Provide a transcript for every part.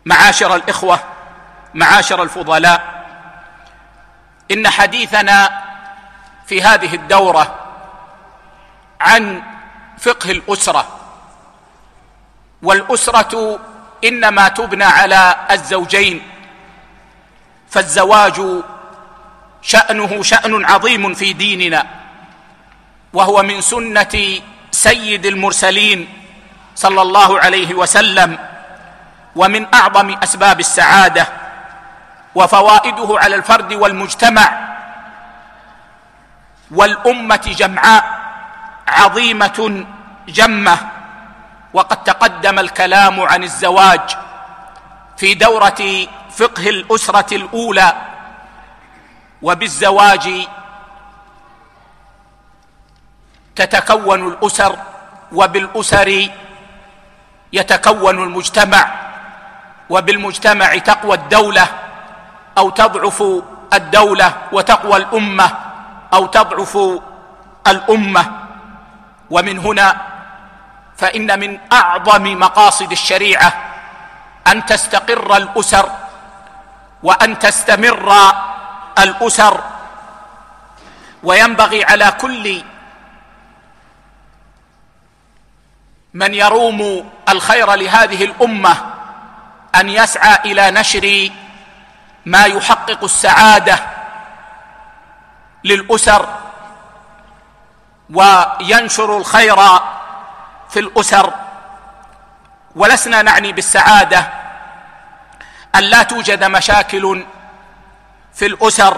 معاشر الإخوة، معاشر الفضلاء، إن حديثنا في هذه الدورة عن فقه الأسرة، والأسرة إنما تبنى على الزوجين، فالزواج شأنه شأن عظيم في ديننا، وهو من سنة سيد المرسلين صلى الله عليه وسلم، ومن أعظم أسباب السعادة، وفوائده على الفرد والمجتمع والأمة جمعاء عظيمة جمة. وقد تقدم الكلام عن الزواج في دورة فقه الأسرة الأولى، وبالزواج تتكون الأسر، وبالأسر يتكون المجتمع، وبالمجتمع تقوى الدولة أو تضعف الدولة، وتقوى الأمة أو تضعف الأمة. ومن هنا فإن من أعظم مقاصد الشريعة أن تستقر الأسر وأن تستمر الأسر، وينبغي على كل من يروم الخير لهذه الأمة أن يسعى إلى نشر ما يحقق السعادة للأسر، وينشر الخير في الأسر. ولسنا نعني بالسعادة أن لا توجد مشاكل في الأسر،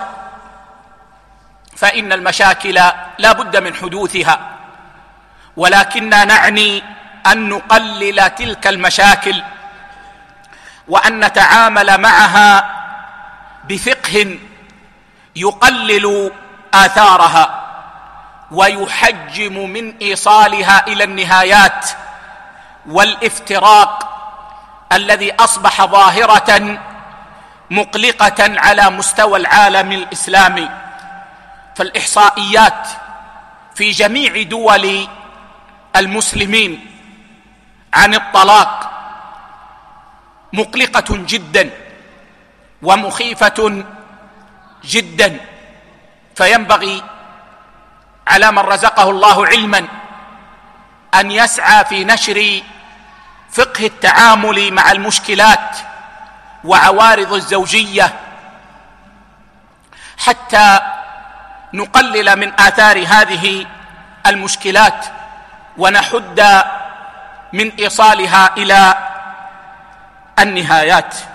فإن المشاكل لا بد من حدوثها، ولكننا نعني أن نقلل تلك المشاكل، وأن نتعامل معها بفقه يقلل آثارها ويحجم من إيصالها إلى النهايات والافتراق الذي أصبح ظاهرة مقلقة على مستوى العالم الإسلامي. فالإحصائيات في جميع دول المسلمين عن الطلاق مقلقة جدا ومخيفة جدا، فينبغي على من رزقه الله علما أن يسعى في نشر فقه التعامل مع المشكلات وعوارض الزوجية، حتى نقلل من آثار هذه المشكلات ونحد من إيصالها إلى النهايات.